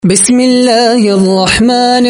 بسم الله الرحمن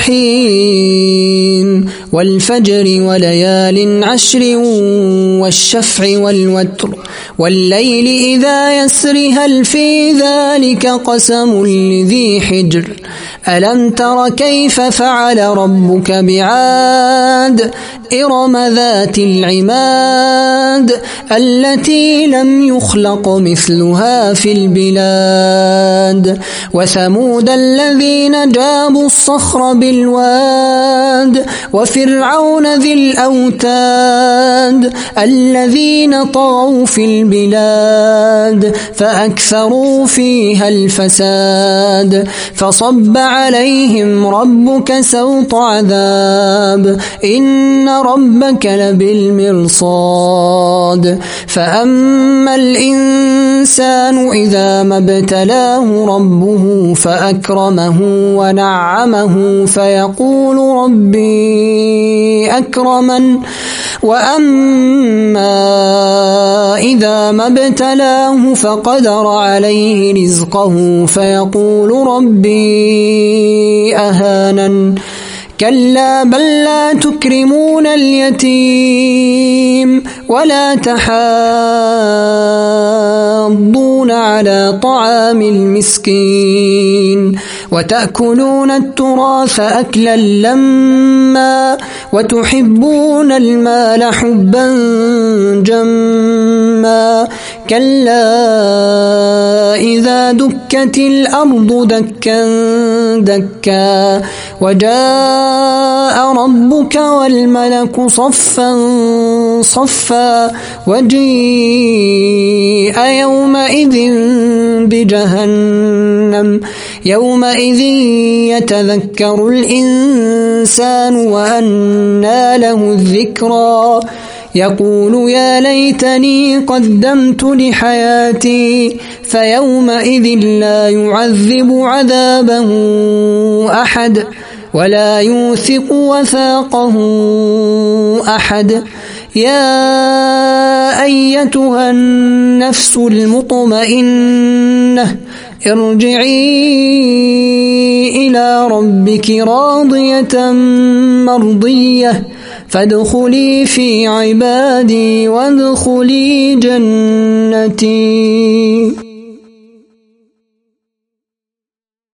الرحيم والفجر وليال عشر والشفع والوتر والليل إذا يسر هل في ذلك قسم لذي حجر ألم تر كيف فعل ربك بعاد إرم ذات العماد التي لم يخلق مثلها في البلاد وثمود الذين جابوا الصخر بالواد وفرعون ذي الأوتاد الذين طغوا في البلاد فأكثروا فيها الفساد فصب عليهم ربك سوط عذاب إن ربك لبالمرصاد فأما الإنسان إذا ما ابتلاه ربه فأكرمه ونعمه فيقول ربي أكرمن وأما إذا ما ابتلاه فقدر عليه رزقه فيقول ربي أهانن كلا بل لا تكرمون اليتيم ولا تحاضون على طعام المسكين وتأكلون التراث أكلا لما وتحبون المال حبا جما كلا إذا دكت الأرض دكا دكا وجاء ربك والملك صفا صفا وجيء يومئذ بجهنم يومئذ يتذكر الإنسان وأنى له الذكرى يقول يا ليتني قدمت لحياتي فيومئذ لا يعذب عذابه أحد ولا يوثق وثاقه أحد يا أيتها النفس المطمئنة ارجعي إلى ربك راضية مرضية فادخلي في عبادي وادخلي جنتي.